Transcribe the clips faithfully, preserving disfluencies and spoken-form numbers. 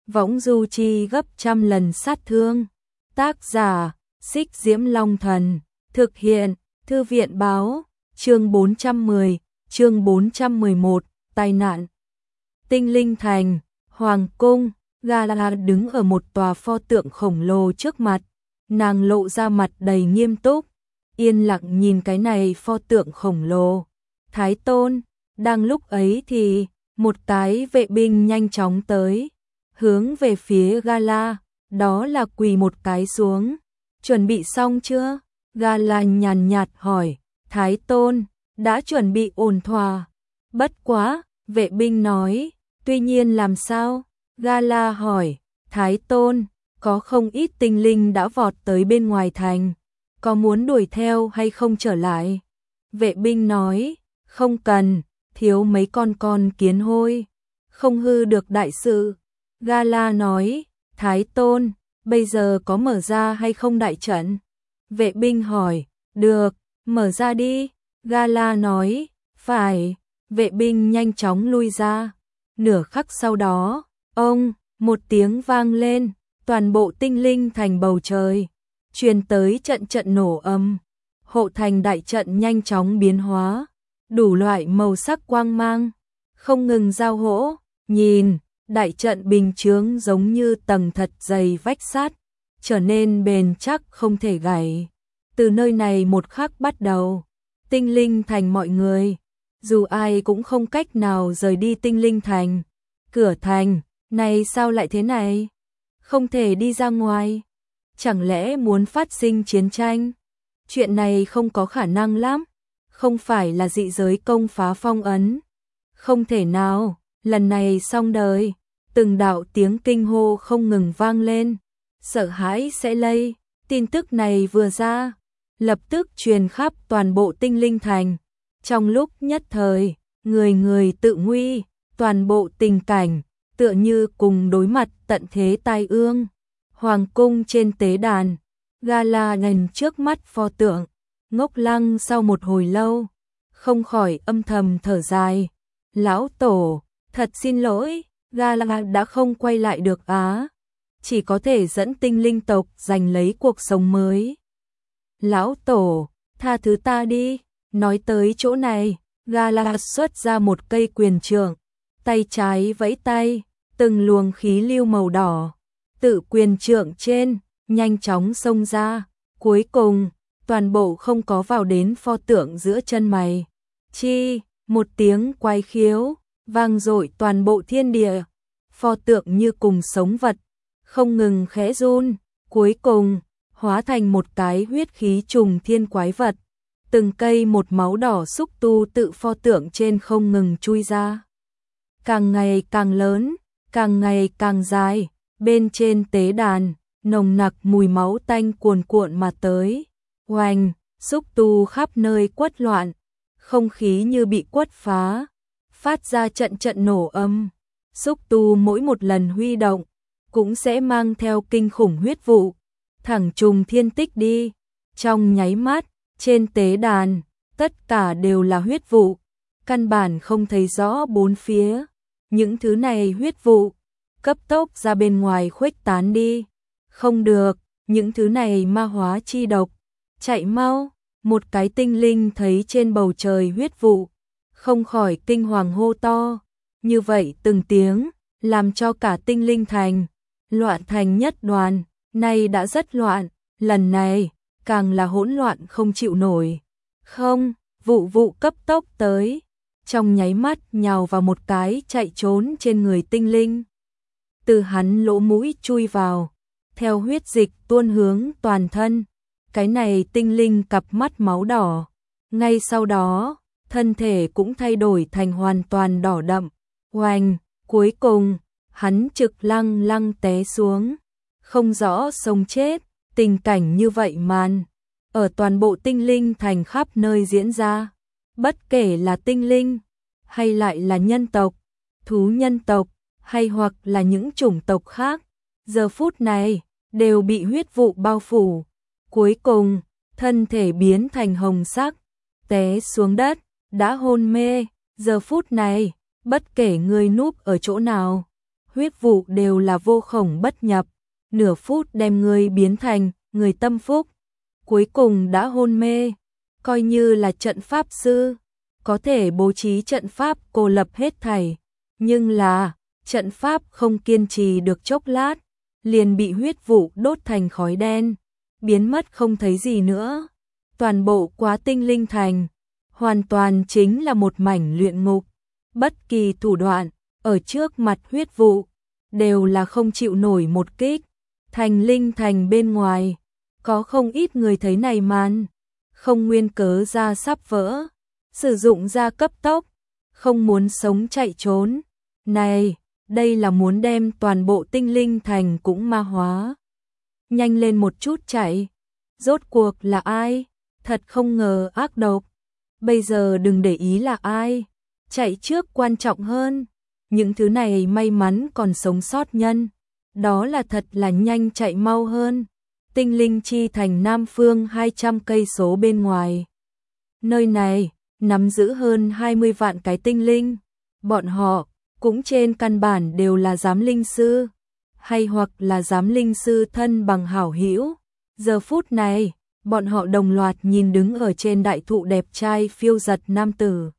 võng du chi gấp trăm lần sát thương. Tác giả, Xích Diễm Long Thần, thực hiện, Thư viện báo, chương bốn trăm mười, chương bốn trăm mười một, tai nạn. Tinh Linh Thành, Hoàng Cung, Gala đứng ở một tòa pho tượng khổng lồ trước mặt, nàng lộ ra mặt đầy nghiêm túc, yên lặng nhìn cái này pho tượng khổng lồ. Thái Tôn, đang lúc ấy thì, một cái vệ binh nhanh chóng tới, hướng về phía Gala, đó là quỳ một cái xuống. Chuẩn bị xong chưa? Gala nhàn nhạt hỏi. Thái Tôn, đã chuẩn bị ổn thỏa. Bất quá, vệ binh nói, tuy nhiên làm sao? Gala hỏi. Thái Tôn, có không ít tinh linh đã vọt tới bên ngoài thành, có muốn đuổi theo hay không trở lại? Vệ binh nói, không cần, thiếu mấy con con kiến hôi, không hư được đại sự. Gala nói, Thái Tôn, bây giờ có mở ra hay không đại trận? Vệ binh hỏi, được, mở ra đi. Gala nói, phải. Vệ binh nhanh chóng lui ra. Nửa khắc sau đó, ông, một tiếng vang lên, toàn bộ tinh linh thành bầu trời, truyền tới trận trận nổ âm. Hộ thành đại trận nhanh chóng biến hóa, đủ loại màu sắc quang mang, không ngừng giao hỗ, nhìn, đại trận bình chướng giống như tầng thật dày vách sắt, trở nên bền chắc không thể gãy. Từ nơi này một khắc bắt đầu, tinh linh thành mọi người, dù ai cũng không cách nào rời đi tinh linh thành. Cửa thành, này sao lại thế này? Không thể đi ra ngoài. Chẳng lẽ muốn phát sinh chiến tranh? Chuyện này không có khả năng lắm. Không phải là dị giới công phá phong ấn. Không thể nào, lần này xong đời. Từng đạo tiếng kinh hô không ngừng vang lên. Sợ hãi sẽ lây. Tin tức này vừa ra, lập tức truyền khắp toàn bộ tinh linh thành. Trong lúc nhất thời, người người tự nguy, toàn bộ tình cảnh, tựa như cùng đối mặt tận thế tai ương. Hoàng cung trên tế đàn, Gala nhìn trước mắt pho tượng, ngốc lăng sau một hồi lâu, không khỏi âm thầm thở dài. Lão Tổ, thật xin lỗi, Gala đã không quay lại được á, chỉ có thể dẫn tinh linh tộc giành lấy cuộc sống mới. Lão Tổ, tha thứ ta đi. Nói tới chỗ này, Gala xuất ra một cây quyền trượng, tay trái vẫy tay, từng luồng khí lưu màu đỏ, tự quyền trượng trên, nhanh chóng xông ra, cuối cùng, toàn bộ không có vào đến pho tượng giữa chân mày. Chi, một tiếng quái khiếu, vang dội toàn bộ thiên địa, pho tượng như cùng sống vật, không ngừng khẽ run, cuối cùng, hóa thành một cái huyết khí trùng thiên quái vật. Từng cây một máu đỏ xúc tu tự pho tượng trên không ngừng chui ra. Càng ngày càng lớn, càng ngày càng dài, bên trên tế đàn, nồng nặc mùi máu tanh cuồn cuộn mà tới. Oanh, xúc tu khắp nơi quất loạn, không khí như bị quất phá, phát ra trận trận nổ âm. Xúc tu mỗi một lần huy động, cũng sẽ mang theo kinh khủng huyết vụ, thẳng trùng thiên tích đi. Trong nháy mắt, trên tế đàn, tất cả đều là huyết vụ, căn bản không thấy rõ bốn phía. Những thứ này huyết vụ, cấp tốc ra bên ngoài khuếch tán đi. Không được, những thứ này ma hóa chi độc. Chạy mau, một cái tinh linh thấy trên bầu trời huyết vụ, không khỏi kinh hoàng hô to. Như vậy từng tiếng, làm cho cả tinh linh thành, loạn thành nhất đoàn, nay đã rất loạn, lần này, càng là hỗn loạn không chịu nổi. Không, vụ vụ cấp tốc tới, trong nháy mắt nhào vào một cái chạy trốn trên người tinh linh. Từ hắn lỗ mũi chui vào, theo huyết dịch tuôn hướng toàn thân, cái này tinh linh cặp mắt máu đỏ. Ngay sau đó, thân thể cũng thay đổi thành hoàn toàn đỏ đậm. Oanh, cuối cùng, hắn trực lăng lăng té xuống, không rõ sống chết. Tình cảnh như vậy màn, ở toàn bộ tinh linh thành khắp nơi diễn ra. Bất kể là tinh linh, hay lại là nhân tộc, thú nhân tộc, hay hoặc là những chủng tộc khác, giờ phút này, đều bị huyết vụ bao phủ. Cuối cùng, thân thể biến thành hồng sắc, té xuống đất, đã hôn mê. Giờ phút này, bất kể người núp ở chỗ nào, huyết vụ đều là vô khổng bất nhập, nửa phút đem ngươi biến thành người tâm phúc, cuối cùng đã hôn mê, coi như là trận pháp sư, có thể bố trí trận pháp cô lập hết thảy, nhưng là trận pháp không kiên trì được chốc lát, liền bị huyết vụ đốt thành khói đen, biến mất không thấy gì nữa. Toàn bộ Quá Tinh Linh Thành hoàn toàn chính là một mảnh luyện ngục, bất kỳ thủ đoạn ở trước mặt huyết vụ đều là không chịu nổi một kích. Thành Linh Thành bên ngoài có không ít người thấy này màn, không nguyên cớ ra sắp vỡ, sử dụng ra cấp tốc, không muốn sống chạy trốn. Này, đây là muốn đem toàn bộ Tinh Linh Thành cũng ma hóa. Nhanh lên một chút chạy, rốt cuộc là ai? Thật không ngờ ác độc. Bây giờ đừng để ý là ai, chạy trước quan trọng hơn. Những thứ này may mắn còn sống sót nhân, đó là thật là nhanh chạy mau hơn. Tinh Linh Chi Thành Nam phương hai trăm cây số bên ngoài. Nơi này nắm giữ hơn hai mươi vạn cái tinh linh, bọn họ cũng trên căn bản đều là giám linh sư, hay hoặc là giám linh sư thân bằng hảo hữu. Giờ phút này, bọn họ đồng loạt nhìn đứng ở trên đại thụ đẹp trai phiêu giật nam tử.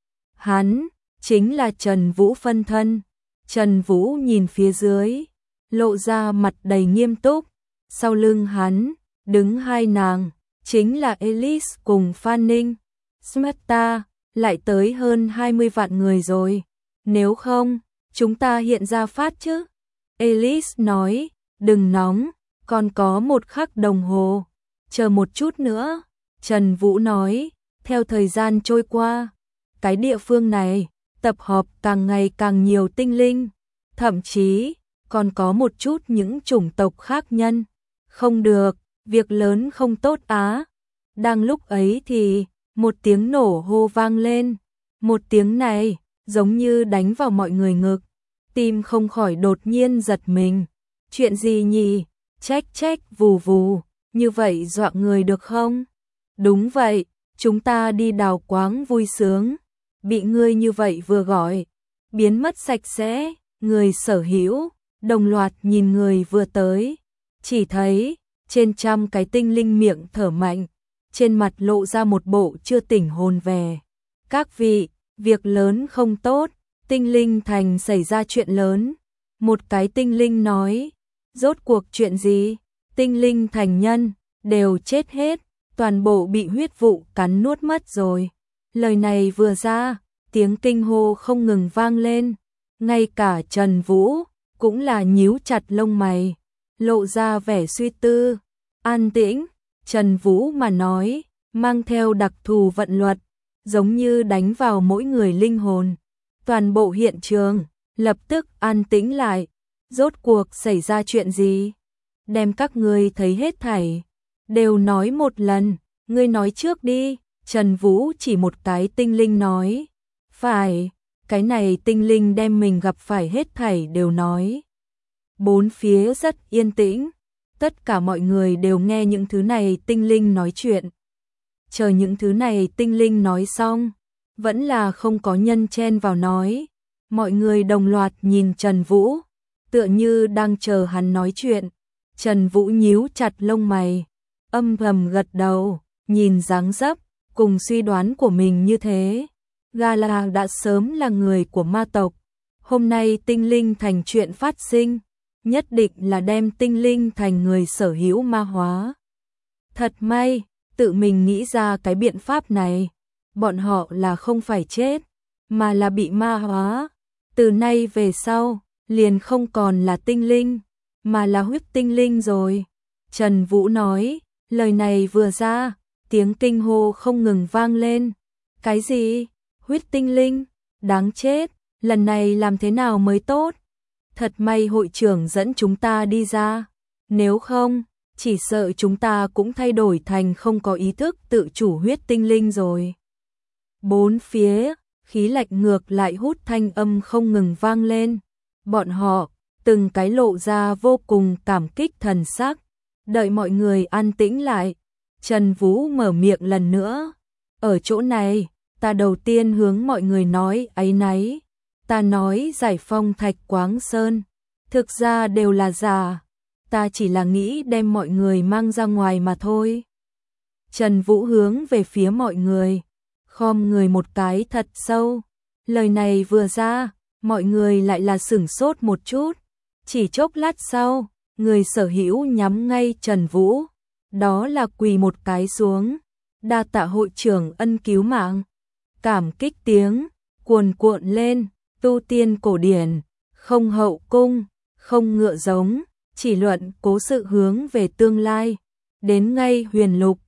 Hắn chính là Trần Vũ phân thân. Trần Vũ nhìn phía dưới, lộ ra mặt đầy nghiêm túc. Sau lưng hắn đứng hai nàng, chính là Alice cùng Fanning. Smarta, lại tới hơn hai mươi vạn người rồi. Nếu không, chúng ta hiện ra phát chứ? Alice nói, đừng nóng, còn có một khắc đồng hồ. Chờ một chút nữa. Trần Vũ nói, theo thời gian trôi qua, cái địa phương này tập hợp càng ngày càng nhiều tinh linh, thậm chí còn có một chút những chủng tộc khác nhân. Không được, việc lớn không tốt á. Đang lúc ấy thì một tiếng nổ hô vang lên. Một tiếng này giống như đánh vào mọi người ngực, tim không khỏi đột nhiên giật mình. Chuyện gì nhỉ? Trách trách vù vù, như vậy dọa người được không? Đúng vậy, chúng ta đi đào quáng vui sướng, bị ngươi như vậy vừa gọi, biến mất sạch sẽ. Người sở hữu đồng loạt nhìn người vừa tới, chỉ thấy trên trăm cái tinh linh miệng thở mạnh, trên mặt lộ ra một bộ chưa tỉnh hồn về. Các vị, việc lớn không tốt, Tinh Linh Thành xảy ra chuyện lớn. Một cái tinh linh nói, rốt cuộc chuyện gì? Tinh Linh Thành nhân đều chết hết, toàn bộ bị huyết vụ cắn nuốt mất rồi. Lời này vừa ra, tiếng kinh hô không ngừng vang lên. Ngay cả Trần Vũ cũng là nhíu chặt lông mày, lộ ra vẻ suy tư. An tĩnh, Trần Vũ mà nói, mang theo đặc thù vận luật, giống như đánh vào mỗi người linh hồn. Toàn bộ hiện trường lập tức an tĩnh lại. Rốt cuộc xảy ra chuyện gì? Đem các ngươi thấy hết thảy đều nói một lần. Ngươi nói trước đi. Trần Vũ chỉ một cái tinh linh nói. Phải, cái này tinh linh đem mình gặp phải hết thảy đều nói. Bốn phía rất yên tĩnh, tất cả mọi người đều nghe những thứ này tinh linh nói chuyện. Chờ những thứ này tinh linh nói xong, vẫn là không có nhân chen vào nói. Mọi người đồng loạt nhìn Trần Vũ, tựa như đang chờ hắn nói chuyện. Trần Vũ nhíu chặt lông mày, âm thầm gật đầu, nhìn dáng dấp cùng suy đoán của mình như thế. Gala đã sớm là người của ma tộc. Hôm nay Tinh Linh Thành chuyện phát sinh, nhất định là đem Tinh Linh Thành người sở hữu ma hóa. Thật may, tự mình nghĩ ra cái biện pháp này. Bọn họ là không phải chết, mà là bị ma hóa. Từ nay về sau, liền không còn là tinh linh, mà là huyết tinh linh rồi. Trần Vũ nói, lời này vừa ra, tiếng kinh hô không ngừng vang lên. Cái gì? Huyết tinh linh? Đáng chết, lần này làm thế nào mới tốt? Thật may hội trưởng dẫn chúng ta đi ra. Nếu không, chỉ sợ chúng ta cũng thay đổi thành không có ý thức tự chủ huyết tinh linh rồi. Bốn phía, khí lạnh ngược lại hút thanh âm không ngừng vang lên. Bọn họ, từng cái lộ ra vô cùng cảm kích thần sắc. Đợi mọi người an tĩnh lại, Trần Vũ mở miệng lần nữa. Ở chỗ này, ta đầu tiên hướng mọi người nói áy náy. Ta nói giải phong Thạch Quáng Sơn, thực ra đều là giả, ta chỉ là nghĩ đem mọi người mang ra ngoài mà thôi. Trần Vũ hướng về phía mọi người, khom người một cái thật sâu. Lời này vừa ra, mọi người lại là sửng sốt một chút. Chỉ chốc lát sau, người sở hữu nhắm ngay Trần Vũ, đó là quỳ một cái xuống. Đa tạ hội trưởng ân cứu mạng. Cảm kích tiếng cuồn cuộn lên, tu tiên cổ điển, không hậu cung, không ngựa giống, chỉ luận cố sự hướng về tương lai. Đến ngay huyền lục,